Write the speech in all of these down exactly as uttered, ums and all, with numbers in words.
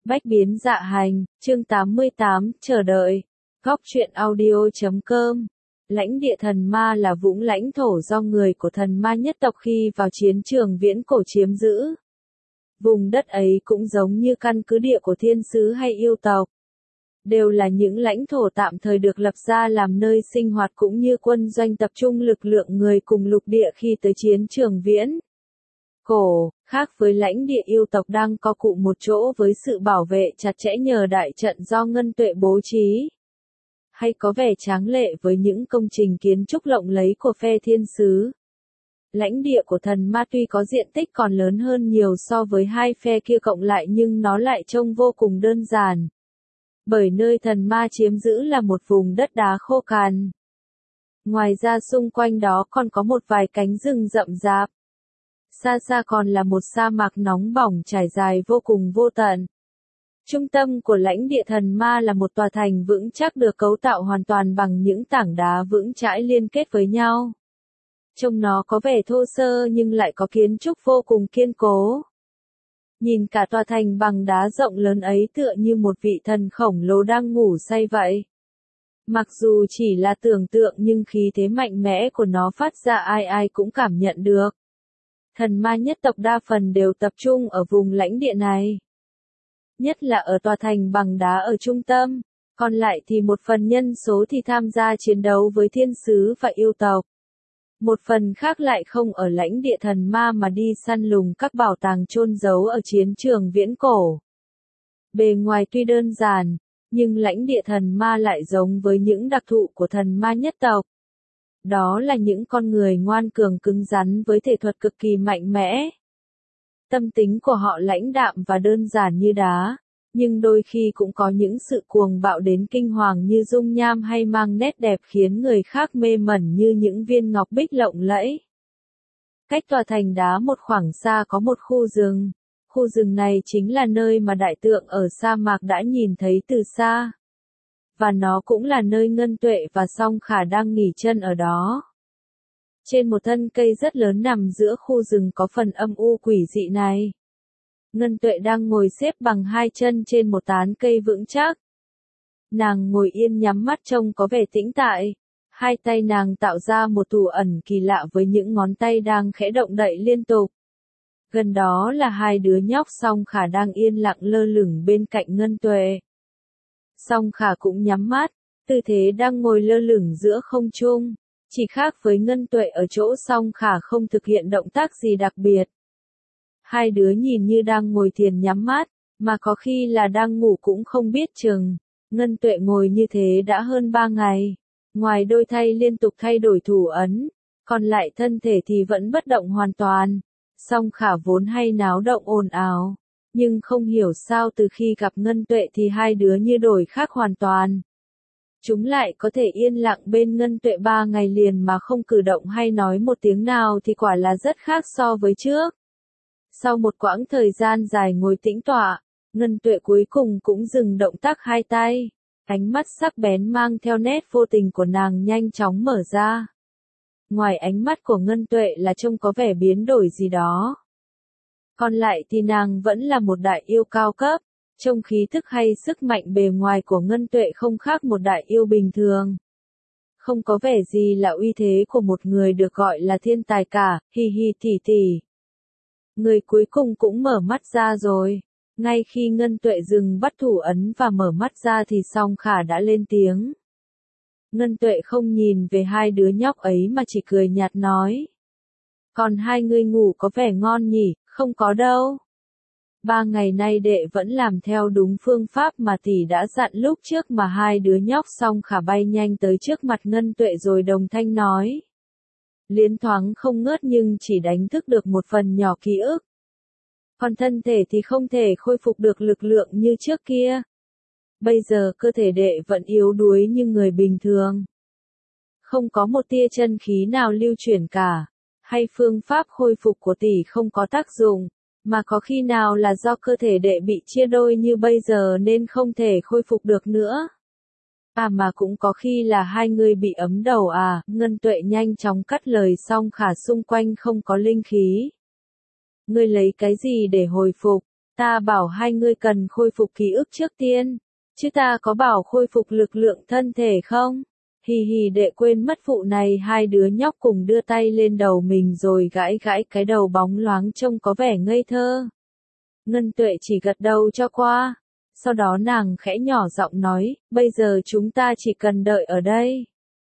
Bách biến dạ hành, chương tám mươi tám, chờ đợi. Góc truyện audio chấm com. Lãnh địa thần ma là vũng lãnh thổ do người của thần ma nhất tộc khi vào chiến trường viễn cổ chiếm giữ. Vùng đất ấy cũng giống như căn cứ địa của thiên sứ hay yêu tộc. Đều là những lãnh thổ tạm thời được lập ra làm nơi sinh hoạt cũng như quân doanh tập trung lực lượng người cùng lục địa khi tới chiến trường viễn cổ, khác với lãnh địa yêu tộc đang co cụm một chỗ với sự bảo vệ chặt chẽ nhờ đại trận do ngân tuệ bố trí. Hay có vẻ tráng lệ với những công trình kiến trúc lộng lẫy của phe thiên sứ. Lãnh địa của thần ma tuy có diện tích còn lớn hơn nhiều so với hai phe kia cộng lại nhưng nó lại trông vô cùng đơn giản. Bởi nơi thần ma chiếm giữ là một vùng đất đá khô cằn. Ngoài ra xung quanh đó còn có một vài cánh rừng rậm rạp. Xa xa còn là một sa mạc nóng bỏng trải dài vô cùng vô tận. Trung tâm của lãnh địa thần ma là một tòa thành vững chắc được cấu tạo hoàn toàn bằng những tảng đá vững chãi liên kết với nhau. Trông nó có vẻ thô sơ nhưng lại có kiến trúc vô cùng kiên cố. Nhìn cả tòa thành bằng đá rộng lớn ấy tựa như một vị thần khổng lồ đang ngủ say vậy. Mặc dù chỉ là tưởng tượng nhưng khí thế mạnh mẽ của nó phát ra ai ai cũng cảm nhận được. Thần ma nhất tộc đa phần đều tập trung ở vùng lãnh địa này. Nhất là ở tòa thành bằng đá ở trung tâm, còn lại thì một phần nhân số thì tham gia chiến đấu với thiên sứ và yêu tộc. Một phần khác lại không ở lãnh địa thần ma mà đi săn lùng các bảo tàng chôn giấu ở chiến trường viễn cổ. Bề ngoài tuy đơn giản, nhưng lãnh địa thần ma lại giống với những đặc thù của thần ma nhất tộc. Đó là những con người ngoan cường cứng rắn với thể thuật cực kỳ mạnh mẽ. Tâm tính của họ lãnh đạm và đơn giản như đá, nhưng đôi khi cũng có những sự cuồng bạo đến kinh hoàng như dung nham hay mang nét đẹp khiến người khác mê mẩn như những viên ngọc bích lộng lẫy. Cách tòa thành đá một khoảng xa có một khu rừng. Khu rừng này chính là nơi mà đại tượng ở sa mạc đã nhìn thấy từ xa. Và nó cũng là nơi Ngân Tuệ và Song Khả đang nghỉ chân ở đó. Trên một thân cây rất lớn nằm giữa khu rừng có phần âm u quỷ dị này. Ngân Tuệ đang ngồi xếp bằng hai chân trên một tán cây vững chắc. Nàng ngồi yên nhắm mắt trông có vẻ tĩnh tại. Hai tay nàng tạo ra một thủ ẩn kỳ lạ với những ngón tay đang khẽ động đậy liên tục. Gần đó là hai đứa nhóc Song Khả đang yên lặng lơ lửng bên cạnh Ngân Tuệ. Song Khả cũng nhắm mắt, tư thế đang ngồi lơ lửng giữa không trung. Chỉ khác với Ngân Tuệ ở chỗ Song Khả không thực hiện động tác gì đặc biệt. Hai đứa nhìn như đang ngồi thiền nhắm mắt, mà có khi là đang ngủ cũng không biết chừng. Ngân Tuệ ngồi như thế đã hơn ba ngày. Ngoài đôi tay liên tục thay đổi thủ ấn, còn lại thân thể thì vẫn bất động hoàn toàn. Song Khả vốn hay náo động ồn ào. Nhưng không hiểu sao từ khi gặp Ngân Tuệ thì hai đứa như đổi khác hoàn toàn. Chúng lại có thể yên lặng bên Ngân Tuệ ba ngày liền mà không cử động hay nói một tiếng nào thì quả là rất khác so với trước. Sau một quãng thời gian dài ngồi tĩnh tọa, Ngân Tuệ cuối cùng cũng dừng động tác hai tay. Ánh mắt sắc bén mang theo nét vô tình của nàng nhanh chóng mở ra. Ngoài ánh mắt của Ngân Tuệ là trông có vẻ biến đổi gì đó. Còn lại thì nàng vẫn là một đại yêu cao cấp, trông khí thức hay sức mạnh bề ngoài của Ngân Tuệ không khác một đại yêu bình thường. Không có vẻ gì là uy thế của một người được gọi là thiên tài cả, hi hi tỉ tỉ. Người cuối cùng cũng mở mắt ra rồi. Ngay khi Ngân Tuệ dừng bắt thủ ấn và mở mắt ra thì Song Khả đã lên tiếng. Ngân Tuệ không nhìn về hai đứa nhóc ấy mà chỉ cười nhạt nói. Còn hai người ngủ có vẻ ngon nhỉ, không có đâu. Ba ngày nay đệ vẫn làm theo đúng phương pháp mà tỷ đã dặn lúc trước mà hai đứa nhóc Song Khả bay nhanh tới trước mặt Ngân Tuệ rồi đồng thanh nói. Liến thoáng không ngớt nhưng chỉ đánh thức được một phần nhỏ ký ức. Còn thân thể thì không thể khôi phục được lực lượng như trước kia. Bây giờ cơ thể đệ vẫn yếu đuối như người bình thường. Không có một tia chân khí nào lưu chuyển cả. Hay phương pháp khôi phục của tỷ không có tác dụng, mà có khi nào là do cơ thể đệ bị chia đôi như bây giờ nên không thể khôi phục được nữa. À mà cũng có khi là hai người bị ấm đầu à, Ngân Tuệ nhanh chóng cắt lời Song Khả xung quanh không có linh khí. Ngươi lấy cái gì để hồi phục? Ta bảo hai ngươi cần khôi phục ký ức trước tiên, chứ ta có bảo khôi phục lực lượng thân thể không? Hì hì đệ quên mất vụ này. Hai đứa nhóc cùng đưa tay lên đầu mình rồi gãi gãi cái đầu bóng loáng trông có vẻ ngây thơ. Ngân Tuệ chỉ gật đầu cho qua. Sau đó nàng khẽ nhỏ giọng nói, bây giờ chúng ta chỉ cần đợi ở đây.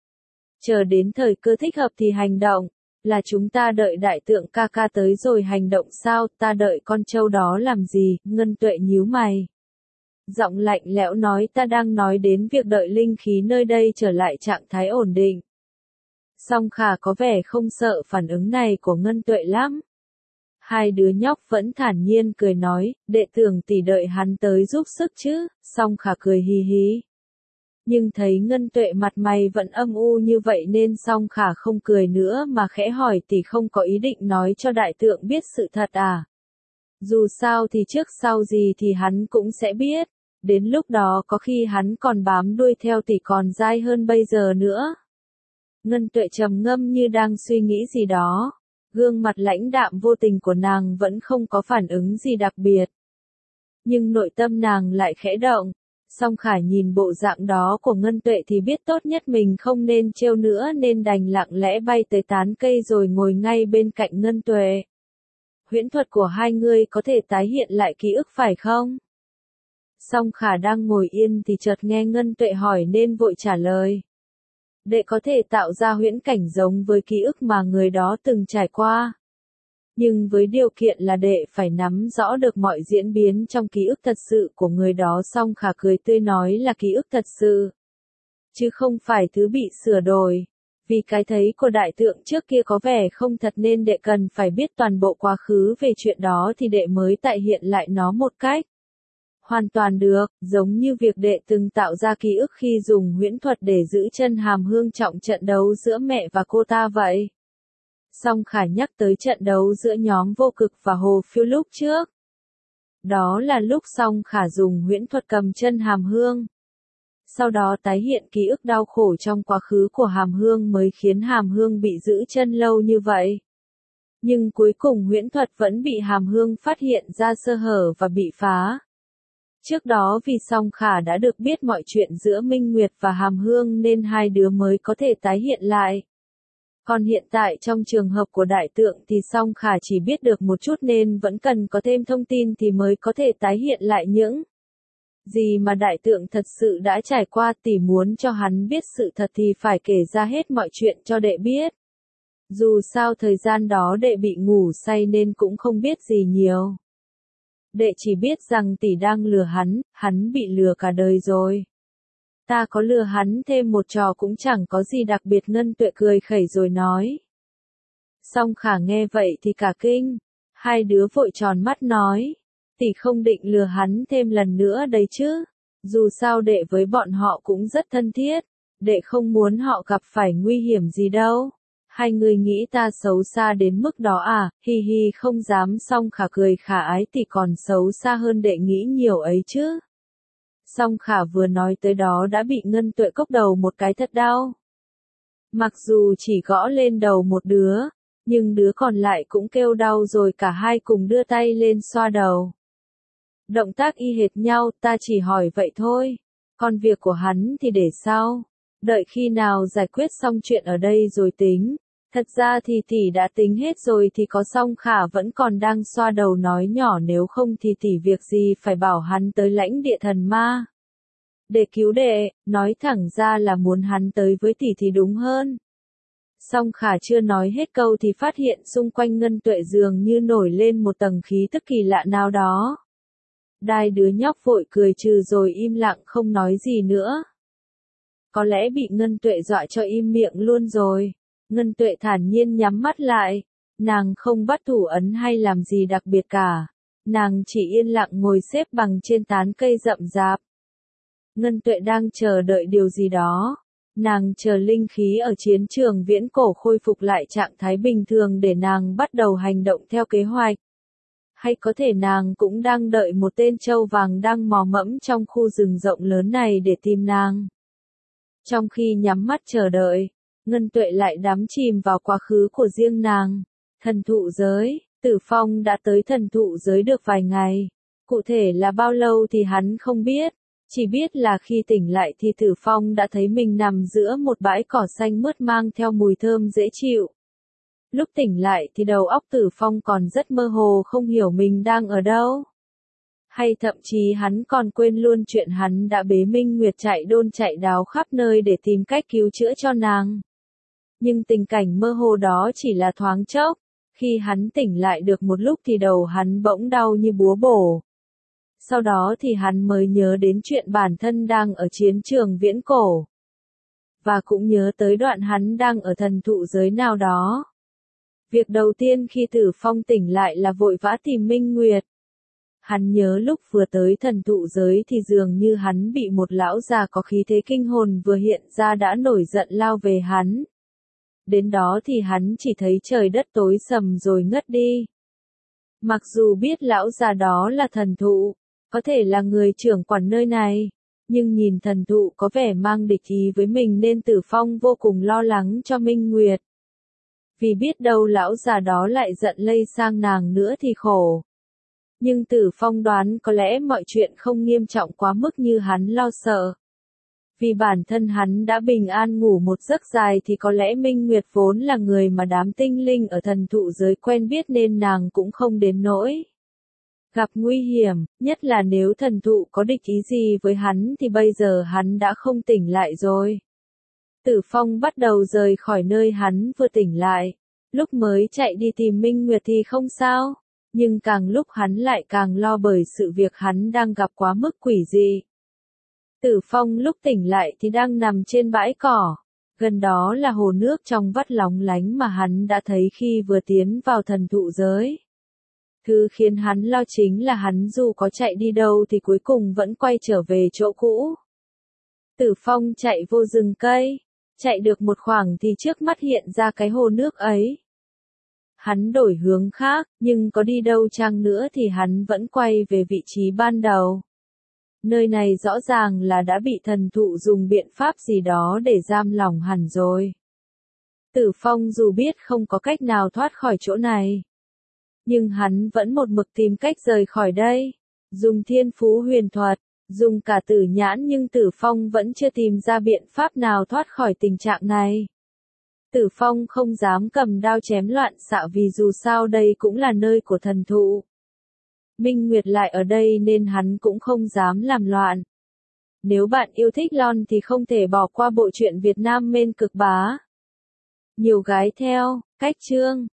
Chờ đến thời cơ thích hợp thì hành động. Là chúng ta đợi đại tượng ca ca tới rồi hành động sao? Ta đợi con trâu đó làm gì? Ngân Tuệ nhíu mày. Giọng lạnh lẽo nói, ta đang nói đến việc đợi linh khí nơi đây trở lại trạng thái ổn định. Song Khả có vẻ không sợ phản ứng này của Ngân Tuệ lắm. Hai đứa nhóc vẫn thản nhiên cười nói, đệ tưởng tỷ đợi hắn tới giúp sức chứ? Song Khả cười hì hì. Nhưng thấy Ngân Tuệ mặt mày vẫn âm u như vậy nên Song Khả không cười nữa mà khẽ hỏi, tỷ không có ý định nói cho đại tượng biết sự thật à? Dù sao thì trước sau gì thì hắn cũng sẽ biết. Đến lúc đó có khi hắn còn bám đuôi theo tỷ còn dai hơn bây giờ nữa. Ngân Tuệ trầm ngâm như đang suy nghĩ gì đó. Gương mặt lãnh đạm vô tình của nàng vẫn không có phản ứng gì đặc biệt. Nhưng nội tâm nàng lại khẽ động. Song Khả nhìn bộ dạng đó của Ngân Tuệ thì biết tốt nhất mình không nên trêu nữa nên đành lặng lẽ bay tới tán cây rồi ngồi ngay bên cạnh Ngân Tuệ. Huyễn thuật của hai người có thể tái hiện lại ký ức phải không? Song Khả đang ngồi yên thì chợt nghe Ngân Tuệ hỏi nên vội trả lời. Đệ có thể tạo ra huyễn cảnh giống với ký ức mà người đó từng trải qua. Nhưng với điều kiện là đệ phải nắm rõ được mọi diễn biến trong ký ức thật sự của người đó. Song Khả cười tươi nói là ký ức thật sự, chứ không phải thứ bị sửa đổi. Vì cái thấy của đại tượng trước kia có vẻ không thật nên đệ cần phải biết toàn bộ quá khứ về chuyện đó thì đệ mới tại hiện lại nó một cách hoàn toàn được, giống như việc đệ từng tạo ra ký ức khi dùng huyễn thuật để giữ chân Hàm Hương trọng trận đấu giữa mẹ và cô ta vậy. Song Khả nhắc tới trận đấu giữa nhóm Vô Cực và Hồ Phiêu lúc trước. Đó là lúc Song Khả dùng huyễn thuật cầm chân Hàm Hương. Sau đó tái hiện ký ức đau khổ trong quá khứ của Hàm Hương mới khiến Hàm Hương bị giữ chân lâu như vậy. Nhưng cuối cùng huyễn thuật vẫn bị Hàm Hương phát hiện ra sơ hở và bị phá. Trước đó vì Song Khả đã được biết mọi chuyện giữa Minh Nguyệt và Hàm Hương nên hai đứa mới có thể tái hiện lại. Còn hiện tại trong trường hợp của đại tượng thì Song Khả chỉ biết được một chút nên vẫn cần có thêm thông tin thì mới có thể tái hiện lại những gì mà đại tượng thật sự đã trải qua. Tỷ muốn cho hắn biết sự thật thì phải kể ra hết mọi chuyện cho đệ biết. Dù sao thời gian đó đệ bị ngủ say nên cũng không biết gì nhiều. Đệ chỉ biết rằng tỷ đang lừa hắn, hắn bị lừa cả đời rồi. Ta có lừa hắn thêm một trò cũng chẳng có gì đặc biệt. Ngân Tuệ cười khẩy rồi nói. Song Khả nghe vậy thì cả kinh. Hai đứa vội tròn mắt nói. Tỷ không định lừa hắn thêm lần nữa đấy chứ. Dù sao đệ với bọn họ cũng rất thân thiết. Đệ không muốn họ gặp phải nguy hiểm gì đâu. Hai người nghĩ ta xấu xa đến mức đó à? Hi hi không dám. Song Khả cười khả ái, tỷ còn xấu xa hơn đệ nghĩ nhiều ấy chứ. Song Khả vừa nói tới đó đã bị Ngân Tuệ cốc đầu một cái thật đau. Mặc dù chỉ gõ lên đầu một đứa, nhưng đứa còn lại cũng kêu đau rồi cả hai cùng đưa tay lên xoa đầu. Động tác y hệt nhau, ta chỉ hỏi vậy thôi. Còn việc của hắn thì để sau. Đợi khi nào giải quyết xong chuyện ở đây rồi tính. Thật ra thì tỷ đã tính hết rồi thì có. Song Khả vẫn còn đang xoa đầu nói nhỏ, nếu không thì tỷ việc gì phải bảo hắn tới lãnh địa thần ma. Để cứu đệ, nói thẳng ra là muốn hắn tới với tỷ thì đúng hơn. Song Khả chưa nói hết câu thì phát hiện xung quanh Ngân Tuệ dường như nổi lên một tầng khí tức kỳ lạ nào đó. Đai đứa nhóc vội cười trừ rồi im lặng không nói gì nữa. Có lẽ bị Ngân Tuệ dọa cho im miệng luôn rồi. Ngân Tuệ thản nhiên nhắm mắt lại. Nàng không bắt thủ ấn hay làm gì đặc biệt cả. Nàng chỉ yên lặng ngồi xếp bằng trên tán cây rậm rạp. Ngân Tuệ đang chờ đợi điều gì đó. Nàng chờ linh khí ở chiến trường viễn cổ khôi phục lại trạng thái bình thường để nàng bắt đầu hành động theo kế hoạch. Hay có thể nàng cũng đang đợi một tên trâu vàng đang mò mẫm trong khu rừng rộng lớn này để tìm nàng. Trong khi nhắm mắt chờ đợi, Ngân Tuệ lại đắm chìm vào quá khứ của riêng nàng. Thần thụ giới, Tử Phong đã tới thần thụ giới được vài ngày. Cụ thể là bao lâu thì hắn không biết, chỉ biết là khi tỉnh lại thì Tử Phong đã thấy mình nằm giữa một bãi cỏ xanh mướt mang theo mùi thơm dễ chịu. Lúc tỉnh lại thì đầu óc Tử Phong còn rất mơ hồ, không hiểu mình đang ở đâu. Hay thậm chí hắn còn quên luôn chuyện hắn đã bế Minh Nguyệt chạy đôn chạy đáo khắp nơi để tìm cách cứu chữa cho nàng. Nhưng tình cảnh mơ hồ đó chỉ là thoáng chốc, khi hắn tỉnh lại được một lúc thì đầu hắn bỗng đau như búa bổ. Sau đó thì hắn mới nhớ đến chuyện bản thân đang ở chiến trường viễn cổ. Và cũng nhớ tới đoạn hắn đang ở thần thụ giới nào đó. Việc đầu tiên khi Tử Phong tỉnh lại là vội vã tìm Minh Nguyệt. Hắn nhớ lúc vừa tới thần thụ giới thì dường như hắn bị một lão già có khí thế kinh hồn vừa hiện ra đã nổi giận lao về hắn. Đến đó thì hắn chỉ thấy trời đất tối sầm rồi ngất đi. Mặc dù biết lão già đó là thần thụ, có thể là người trưởng quản nơi này, nhưng nhìn thần thụ có vẻ mang địch ý với mình nên Tử Phong vô cùng lo lắng cho Minh Nguyệt. Vì biết đâu lão già đó lại giận lây sang nàng nữa thì khổ. Nhưng Tử Phong đoán có lẽ mọi chuyện không nghiêm trọng quá mức như hắn lo sợ. Vì bản thân hắn đã bình an ngủ một giấc dài thì có lẽ Minh Nguyệt vốn là người mà đám tinh linh ở thần thụ giới quen biết nên nàng cũng không đến nỗi gặp nguy hiểm, nhất là nếu thần thụ có địch ý gì với hắn thì bây giờ hắn đã không tỉnh lại rồi. Tử Phong bắt đầu rời khỏi nơi hắn vừa tỉnh lại. Lúc mới chạy đi tìm Minh Nguyệt thì không sao, nhưng càng lúc hắn lại càng lo bởi sự việc hắn đang gặp quá mức quỷ dị. Tử Phong lúc tỉnh lại thì đang nằm trên bãi cỏ, gần đó là hồ nước trong vắt lóng lánh mà hắn đã thấy khi vừa tiến vào thần thụ giới. Thứ khiến hắn lo chính là hắn dù có chạy đi đâu thì cuối cùng vẫn quay trở về chỗ cũ. Tử Phong chạy vô rừng cây, chạy được một khoảng thì trước mắt hiện ra cái hồ nước ấy. Hắn đổi hướng khác, nhưng có đi đâu chăng nữa thì hắn vẫn quay về vị trí ban đầu. Nơi này rõ ràng là đã bị thần thụ dùng biện pháp gì đó để giam lỏng hẳn rồi. Tử Phong dù biết không có cách nào thoát khỏi chỗ này, nhưng hắn vẫn một mực tìm cách rời khỏi đây. Dùng thiên phú huyền thuật, dùng cả tử nhãn nhưng Tử Phong vẫn chưa tìm ra biện pháp nào thoát khỏi tình trạng này. Tử Phong không dám cầm đao chém loạn xạ vì dù sao đây cũng là nơi của thần thụ. Minh Nguyệt lại ở đây nên hắn cũng không dám làm loạn. Nếu bạn yêu thích Lon thì không thể bỏ qua bộ truyện Việt Nam Mên Cực Bá. Nhiều gái theo, cách chương.